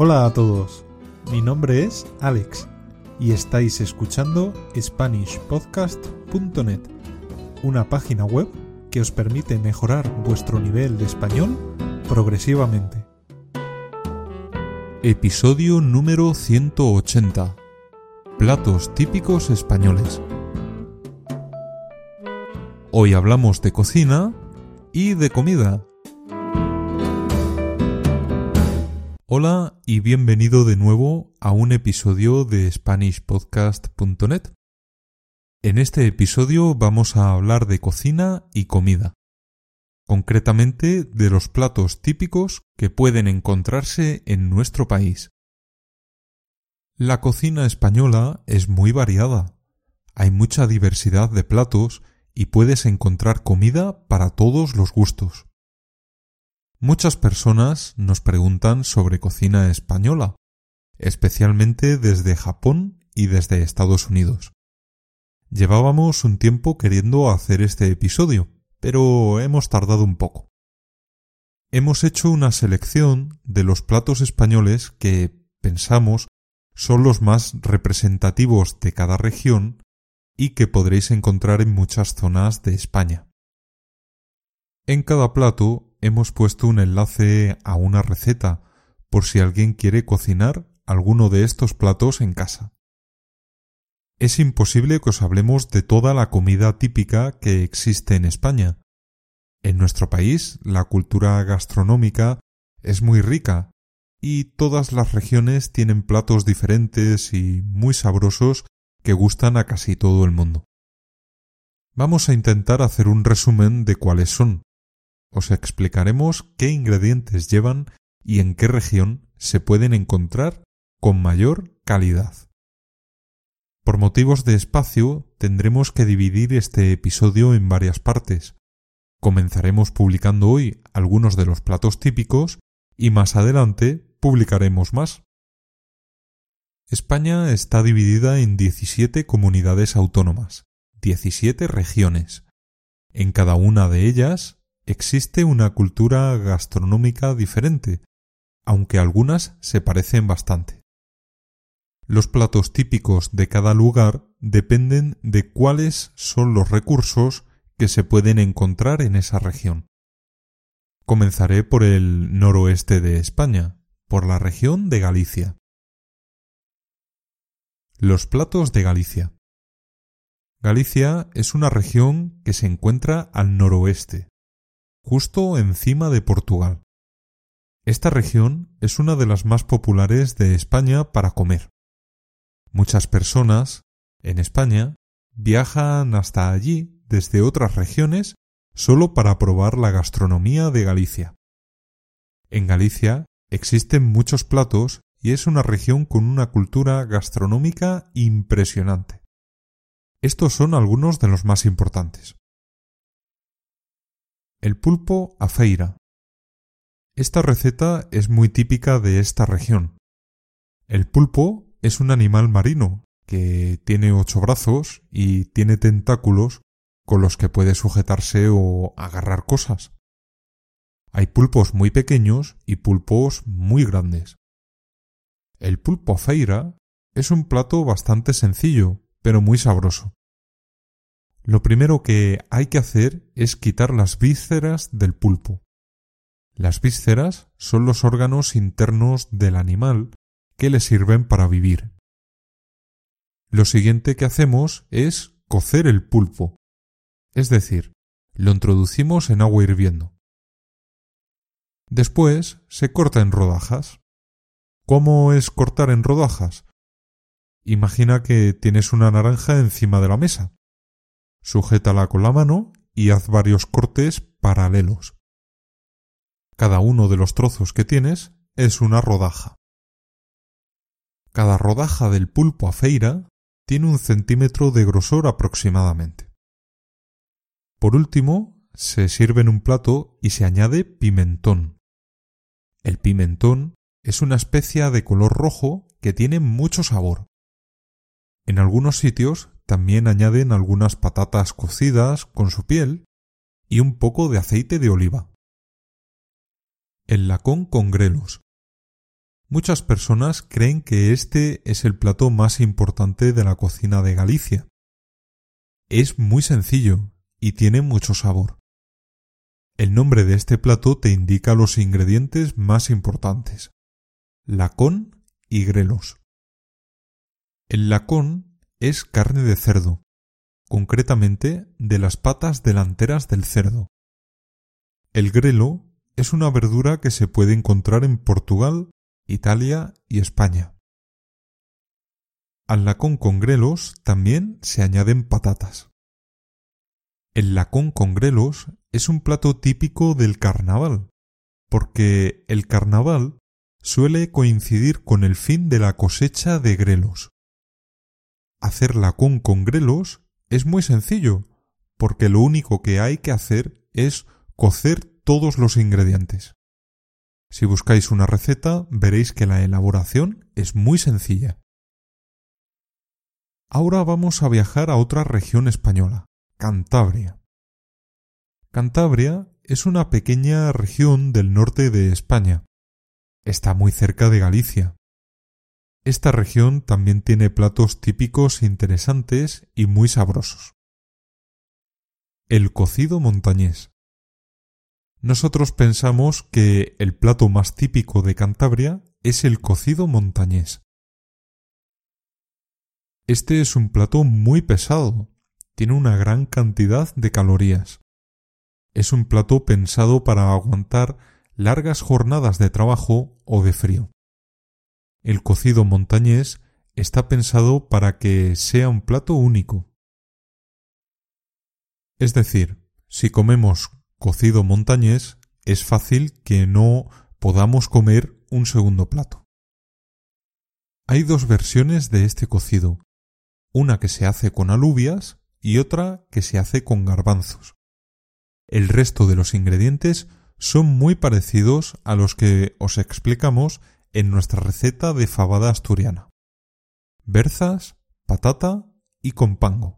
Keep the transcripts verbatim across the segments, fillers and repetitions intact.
Hola a todos, mi nombre es Alex y estáis escuchando Spanish Podcast punto net, una página web que os permite mejorar vuestro nivel de español progresivamente. Episodio número ciento ochenta. Platos típicos españoles. Hoy hablamos de cocina y de comida. Hola y bienvenido de nuevo a un episodio de Spanish Podcast punto net. En este episodio vamos a hablar de cocina y comida, concretamente de los platos típicos que pueden encontrarse en nuestro país. La cocina española es muy variada. Hay mucha diversidad de platos y puedes encontrar comida para todos los gustos. Muchas personas nos preguntan sobre cocina española, especialmente desde Japón y desde Estados Unidos. Llevábamos un tiempo queriendo hacer este episodio, pero hemos tardado un poco. Hemos hecho una selección de los platos españoles que, pensamos, son los más representativos de cada región y que podréis encontrar en muchas zonas de España. En cada plato hemos puesto un enlace a una receta por si alguien quiere cocinar alguno de estos platos en casa. Es imposible que os hablemos de toda la comida típica que existe en España. En nuestro país, la cultura gastronómica es muy rica y todas las regiones tienen platos diferentes y muy sabrosos que gustan a casi todo el mundo. Vamos a intentar hacer un resumen de cuáles son. Os explicaremos qué ingredientes llevan y en qué región se pueden encontrar con mayor calidad. Por motivos de espacio, tendremos que dividir este episodio en varias partes. Comenzaremos publicando hoy algunos de los platos típicos y más adelante publicaremos más. España está dividida en diecisiete comunidades autónomas, diecisiete regiones. En cada una de ellas existe una cultura gastronómica diferente, aunque algunas se parecen bastante. Los platos típicos de cada lugar dependen de cuáles son los recursos que se pueden encontrar en esa región. Comenzaré por el noroeste de España, por la región de Galicia. Los platos de Galicia. Galicia es una región que se encuentra al noroeste, justo encima de Portugal. Esta región es una de las más populares de España para comer. Muchas personas, en España, viajan hasta allí desde otras regiones solo para probar la gastronomía de Galicia. En Galicia existen muchos platos y es una región con una cultura gastronómica impresionante. Estos son algunos de los más importantes. El pulpo a feira. Esta receta es muy típica de esta región. El pulpo es un animal marino que tiene ocho brazos y tiene tentáculos con los que puede sujetarse o agarrar cosas. Hay pulpos muy pequeños y pulpos muy grandes. El pulpo a feira es un plato bastante sencillo, pero muy sabroso. Lo primero que hay que hacer es quitar las vísceras del pulpo. Las vísceras son los órganos internos del animal que le sirven para vivir. Lo siguiente que hacemos es cocer el pulpo, es decir, lo introducimos en agua hirviendo. Después se corta en rodajas. ¿Cómo es cortar en rodajas? Imagina que tienes una naranja encima de la mesa. Sujétala con la mano y haz varios cortes paralelos. Cada uno de los trozos que tienes es una rodaja. Cada rodaja del pulpo a feira tiene un centímetro de grosor aproximadamente. Por último, se sirve en un plato y se añade pimentón. El pimentón es una especia de color rojo que tiene mucho sabor. En algunos sitios también añaden algunas patatas cocidas con su piel y un poco de aceite de oliva. El lacón con grelos. Muchas personas creen que este es el plato más importante de la cocina de Galicia. Es muy sencillo y tiene mucho sabor. El nombre de este plato te indica los ingredientes más importantes: lacón y grelos. El lacón es carne de cerdo, concretamente de las patas delanteras del cerdo. El grelo es una verdura que se puede encontrar en Portugal, Italia y España. Al lacón con grelos también se añaden patatas. El lacón con grelos es un plato típico del carnaval, porque el carnaval suele coincidir con el fin de la cosecha de grelos. Hacer lacón con grelos es muy sencillo, porque lo único que hay que hacer es cocer todos los ingredientes. Si buscáis una receta, veréis que la elaboración es muy sencilla. Ahora vamos a viajar a otra región española, Cantabria. Cantabria es una pequeña región del norte de España. Está muy cerca de Galicia. Esta región también tiene platos típicos interesantes y muy sabrosos. El cocido montañés. Nosotros pensamos que el plato más típico de Cantabria es el cocido montañés. Este es un plato muy pesado, tiene una gran cantidad de calorías. Es un plato pensado para aguantar largas jornadas de trabajo o de frío. El cocido montañés está pensado para que sea un plato único. Es decir, si comemos cocido montañés, es fácil que no podamos comer un segundo plato. Hay dos versiones de este cocido, una que se hace con alubias y otra que se hace con garbanzos. El resto de los ingredientes son muy parecidos a los que os explicamos en nuestra receta de fabada asturiana: berzas, patata y compango.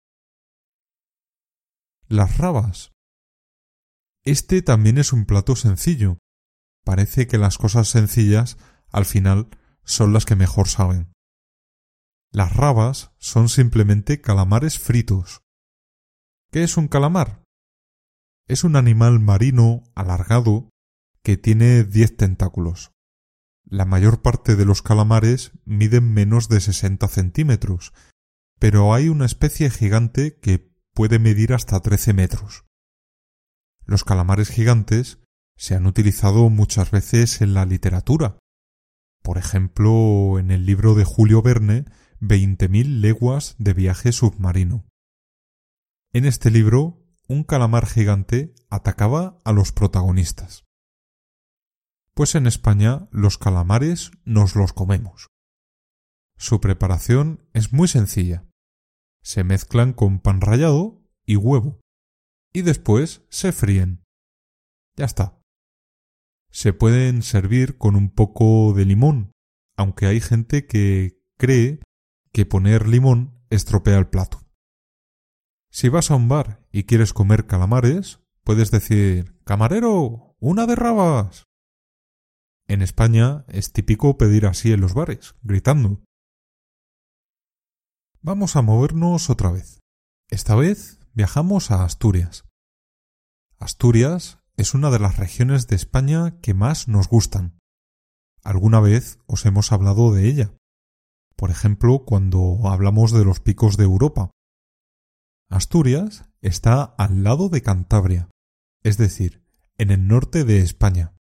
Las rabas. Este también es un plato sencillo. Parece que las cosas sencillas al final son las que mejor saben. Las rabas son simplemente calamares fritos. ¿Qué es un calamar? Es un animal marino alargado que tiene diez tentáculos. La mayor parte de los calamares miden menos de sesenta centímetros, pero hay una especie gigante que puede medir hasta trece metros. Los calamares gigantes se han utilizado muchas veces en la literatura. Por ejemplo, en el libro de Julio Verne, veinte mil leguas de viaje submarino. En este libro, un calamar gigante atacaba a los protagonistas. Pues en España los calamares nos los comemos. Su preparación es muy sencilla. Se mezclan con pan rallado y huevo, y después se fríen. Ya está. Se pueden servir con un poco de limón, aunque hay gente que cree que poner limón estropea el plato. Si vas a un bar y quieres comer calamares, puedes decir: «¡Camarero, una de rabas!». En España es típico pedir así en los bares, gritando. Vamos a movernos otra vez. Esta vez viajamos a Asturias. Asturias es una de las regiones de España que más nos gustan. Alguna vez os hemos hablado de ella. Por ejemplo, cuando hablamos de los picos de Europa. Asturias está al lado de Cantabria, es decir, en el norte de España.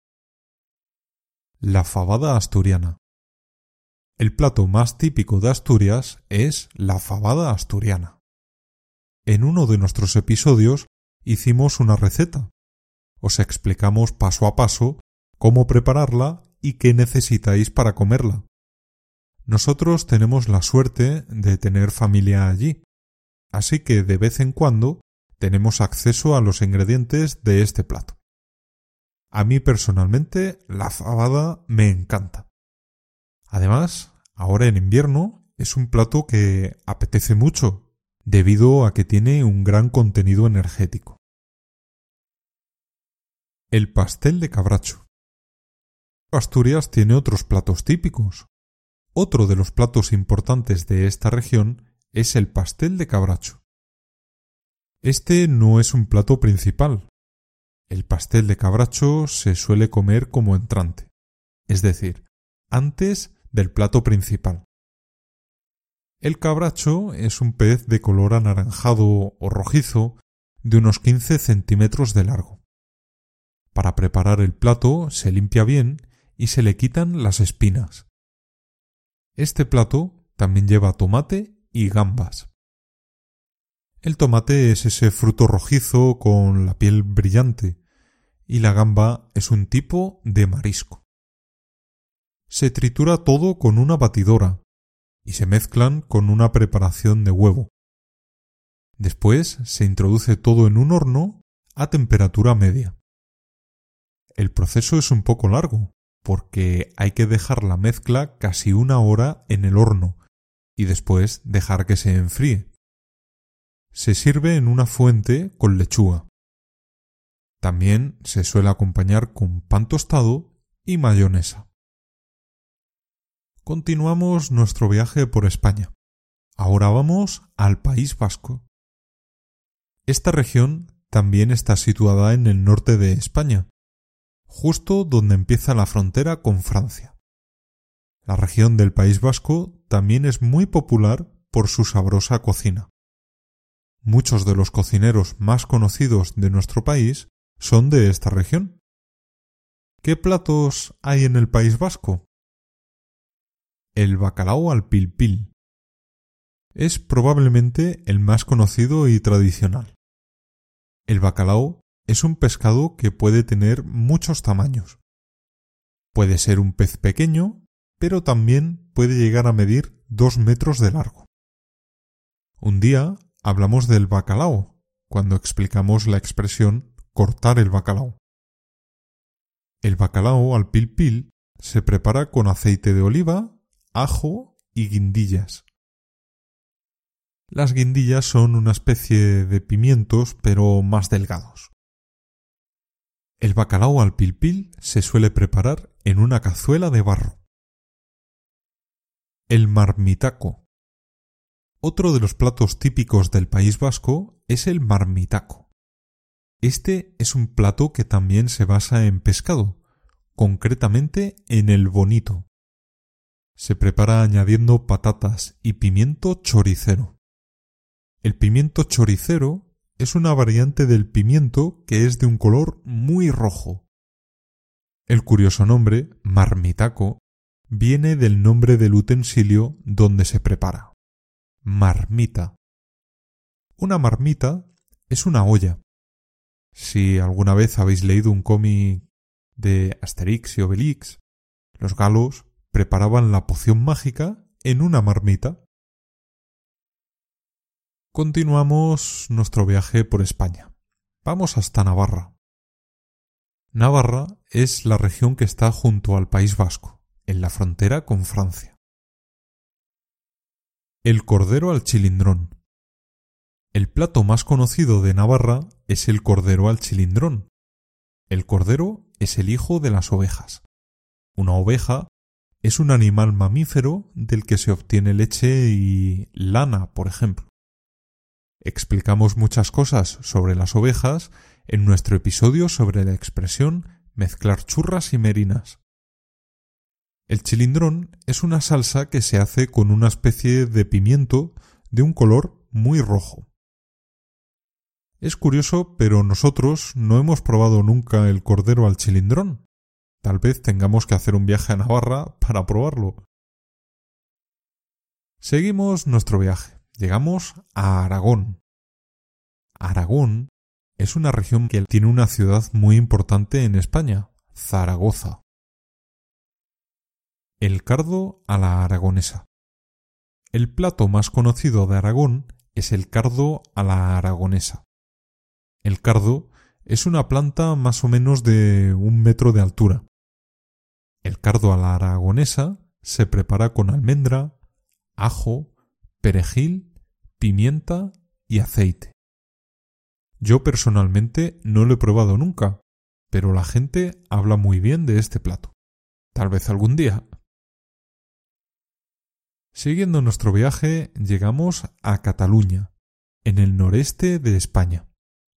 La fabada asturiana. El plato más típico de Asturias es la fabada asturiana. En uno de nuestros episodios hicimos una receta. Os explicamos paso a paso cómo prepararla y qué necesitáis para comerla. Nosotros tenemos la suerte de tener familia allí, así que de vez en cuando tenemos acceso a los ingredientes de este plato. A mí personalmente la fabada me encanta. Además, ahora en invierno es un plato que apetece mucho, debido a que tiene un gran contenido energético. El pastel de cabracho. Asturias tiene otros platos típicos. Otro de los platos importantes de esta región es el pastel de cabracho. Este no es un plato principal. El pastel de cabracho se suele comer como entrante, es decir, antes del plato principal. El cabracho es un pez de color anaranjado o rojizo de unos quince centímetros de largo. Para preparar el plato se limpia bien y se le quitan las espinas. Este plato también lleva tomate y gambas. El tomate es ese fruto rojizo con la piel brillante y la gamba es un tipo de marisco. Se tritura todo con una batidora y se mezclan con una preparación de huevo. Después se introduce todo en un horno a temperatura media. El proceso es un poco largo porque hay que dejar la mezcla casi una hora en el horno y después dejar que se enfríe. Se sirve en una fuente con lechuga. También se suele acompañar con pan tostado y mayonesa. Continuamos nuestro viaje por España. Ahora vamos al País Vasco. Esta región también está situada en el norte de España, justo donde empieza la frontera con Francia. La región del País Vasco también es muy popular por su sabrosa cocina. Muchos de los cocineros más conocidos de nuestro país son de esta región. ¿Qué platos hay en el País Vasco? El bacalao al pil pil. Es probablemente el más conocido y tradicional. El bacalao es un pescado que puede tener muchos tamaños. Puede ser un pez pequeño, pero también puede llegar a medir dos metros de largo. Un día hablamos del bacalao cuando explicamos la expresión cortar el bacalao. El bacalao al pil pil se prepara con aceite de oliva, ajo y guindillas. Las guindillas son una especie de pimientos pero más delgados. El bacalao al pil pil se suele preparar en una cazuela de barro. El marmitaco. Otro de los platos típicos del País Vasco es el marmitaco. Este es un plato que también se basa en pescado, concretamente en el bonito. Se prepara añadiendo patatas y pimiento choricero. El pimiento choricero es una variante del pimiento que es de un color muy rojo. El curioso nombre, marmitaco, viene del nombre del utensilio donde se prepara. Marmita. Una marmita es una olla. Si alguna vez habéis leído un cómic de Asterix y Obelix, los galos preparaban la poción mágica en una marmita. Continuamos nuestro viaje por España. Vamos hasta Navarra. Navarra es la región que está junto al País Vasco, en la frontera con Francia. El cordero al chilindrón. El plato más conocido de Navarra es el cordero al chilindrón. El cordero es el hijo de las ovejas. Una oveja es un animal mamífero del que se obtiene leche y lana, por ejemplo. Explicamos muchas cosas sobre las ovejas en nuestro episodio sobre la expresión mezclar churras y merinas. El chilindrón es una salsa que se hace con una especie de pimiento de un color muy rojo. Es curioso, pero nosotros no hemos probado nunca el cordero al chilindrón. Tal vez tengamos que hacer un viaje a Navarra para probarlo. Seguimos nuestro viaje. Llegamos a Aragón. Aragón es una región que tiene una ciudad muy importante en España, Zaragoza. El cardo a la aragonesa. El plato más conocido de Aragón es el cardo a la aragonesa. El cardo es una planta más o menos de un metro de altura. El cardo a la aragonesa se prepara con almendra, ajo, perejil, pimienta y aceite. Yo personalmente no lo he probado nunca, pero la gente habla muy bien de este plato. Tal vez algún día. Siguiendo nuestro viaje, llegamos a Cataluña, en el noreste de España.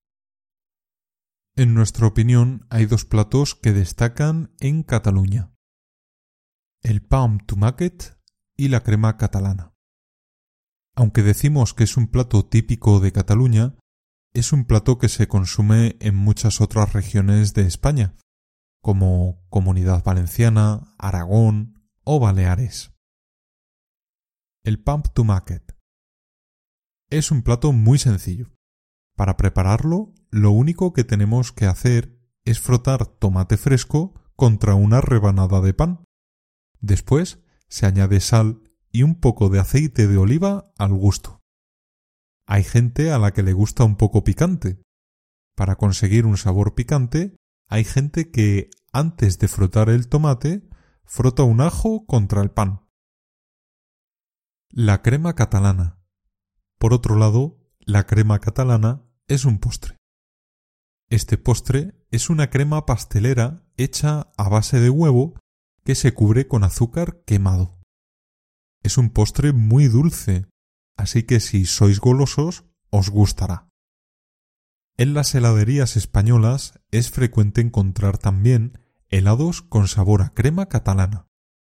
En nuestra opinión, hay dos platos que destacan en Cataluña: el pa amb tomàquet y la crema catalana. Aunque decimos que es un plato típico de Cataluña, es un plato que se consume en muchas otras regiones de España, como Comunidad Valenciana, Aragón o Baleares. El pa amb tomàquet es un plato muy sencillo. Para prepararlo, lo único que tenemos que hacer es frotar tomate fresco contra una rebanada de pan. Después se añade sal y un poco de aceite de oliva al gusto. Hay gente a la que le gusta un poco picante. Para conseguir un sabor picante, hay gente que antes de frotar el tomate, frota un ajo contra el pan. La crema catalana. Por otro lado, la crema catalana es un postre. Este postre es una crema pastelera hecha a base de huevo que se cubre con azúcar quemado. Es un postre muy dulce, así que si sois golosos, os gustará. En las heladerías españolas es frecuente encontrar también helados con sabor a crema catalana.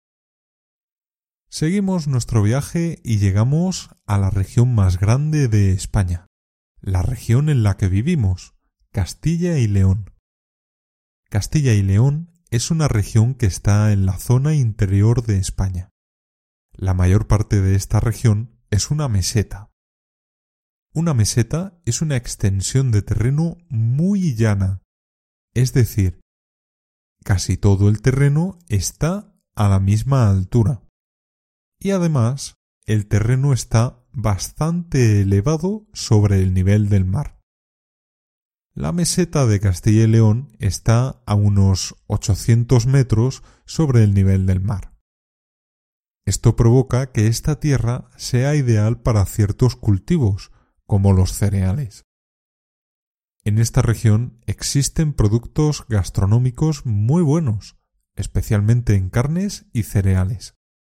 Seguimos nuestro viaje y llegamos a la región más grande de España, la región en la que vivimos, Castilla y León. Castilla y León es una región que está en la zona interior de España. La mayor parte de esta región es una meseta. Una meseta es una extensión de terreno muy llana, es decir, casi todo el terreno está a la misma altura. Y además, el terreno está bastante elevado sobre el nivel del mar. La meseta de Castilla y León está a unos ochocientos metros sobre el nivel del mar. Esto provoca que esta tierra sea ideal para ciertos cultivos, como los cereales. En esta región existen productos gastronómicos muy buenos, especialmente en carnes y cereales.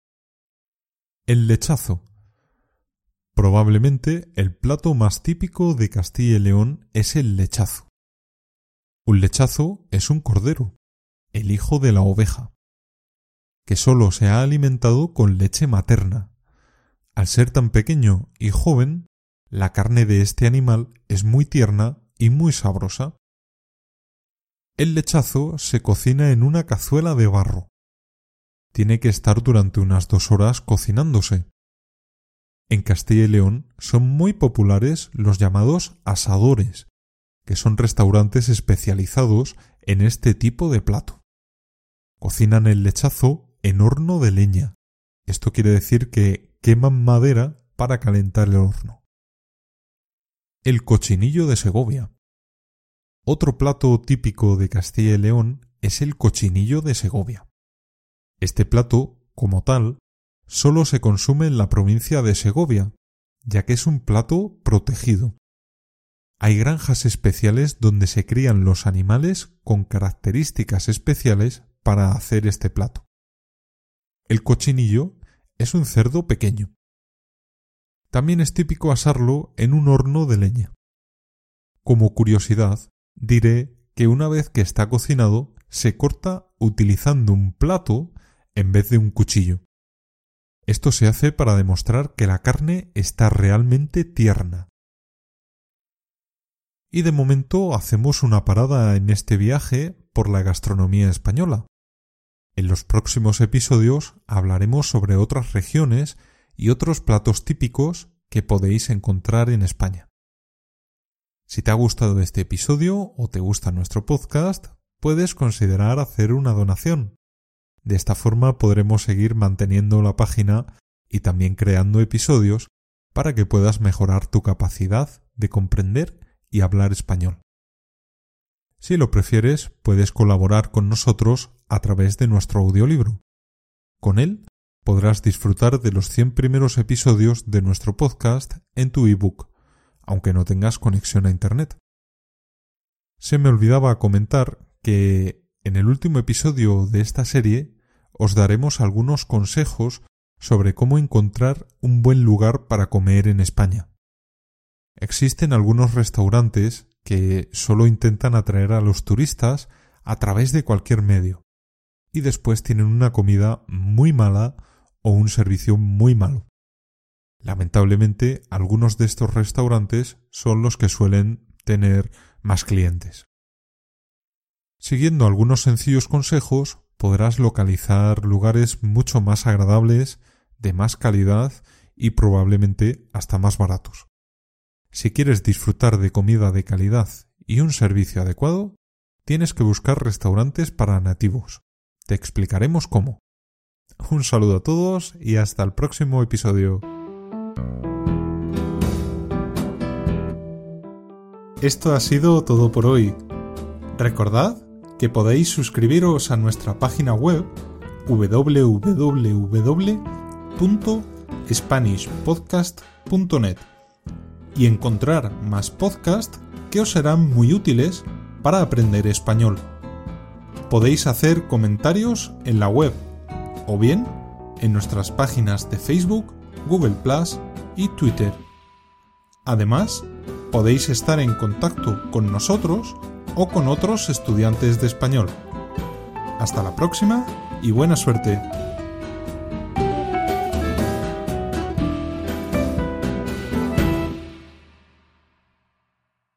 El lechazo. Probablemente el plato más típico de Castilla y León es el lechazo. Un lechazo es un cordero, el hijo de la oveja, que solo se ha alimentado con leche materna. Al ser tan pequeño y joven, la carne de este animal es muy tierna y muy sabrosa. El lechazo se cocina en una cazuela de barro. Tiene que estar durante unas dos horas cocinándose. En Castilla y León son muy populares los llamados asadores, que son restaurantes especializados en este tipo de plato. Cocinan el lechazo en horno de leña. Esto quiere decir que queman madera para calentar el horno. El cochinillo de Segovia. Otro plato típico de Castilla y León es el cochinillo de Segovia. Este plato, como tal, solo se consume en la provincia de Segovia, ya que es un plato protegido. Hay granjas especiales donde se crían los animales con características especiales para hacer este plato. El cochinillo es un cerdo pequeño. También es típico asarlo en un horno de leña. Como curiosidad, diré que una vez que está cocinado, se corta utilizando un plato en vez de un cuchillo. Esto se hace para demostrar que la carne está realmente tierna. Y de momento hacemos una parada en este viaje por la gastronomía española. En los próximos episodios hablaremos sobre otras regiones y otros platos típicos que podéis encontrar en España. Si te ha gustado este episodio o te gusta nuestro podcast, puedes considerar hacer una donación. De esta forma podremos seguir manteniendo la página y también creando episodios para que puedas mejorar tu capacidad de comprender y hablar español. Si lo prefieres, puedes colaborar con nosotros a través de nuestro audiolibro. Con él podrás disfrutar de los cien primeros episodios de nuestro podcast en tu ebook, aunque no tengas conexión a internet. Se me olvidaba comentar que en el último episodio de esta serie os daremos algunos consejos sobre cómo encontrar un buen lugar para comer en España. Existen algunos restaurantes que solo intentan atraer a los turistas a través de cualquier medio y después tienen una comida muy mala o un servicio muy malo. Lamentablemente, algunos de estos restaurantes son los que suelen tener más clientes. Siguiendo algunos sencillos consejos, podrás localizar lugares mucho más agradables, de más calidad y probablemente hasta más baratos. Si quieres disfrutar de comida de calidad y un servicio adecuado, tienes que buscar restaurantes para nativos. Te explicaremos cómo. Un saludo a todos y hasta el próximo episodio. Esto ha sido todo por hoy. Recordad que podéis suscribiros a nuestra página web doble u doble u doble u punto spanish podcast punto net y encontrar más podcasts que os serán muy útiles para aprender español. Podéis hacer comentarios en la web o bien en nuestras páginas de Facebook, Google plus y Twitter. Además, podéis estar en contacto con nosotros o con otros estudiantes de español. Hasta la próxima y buena suerte.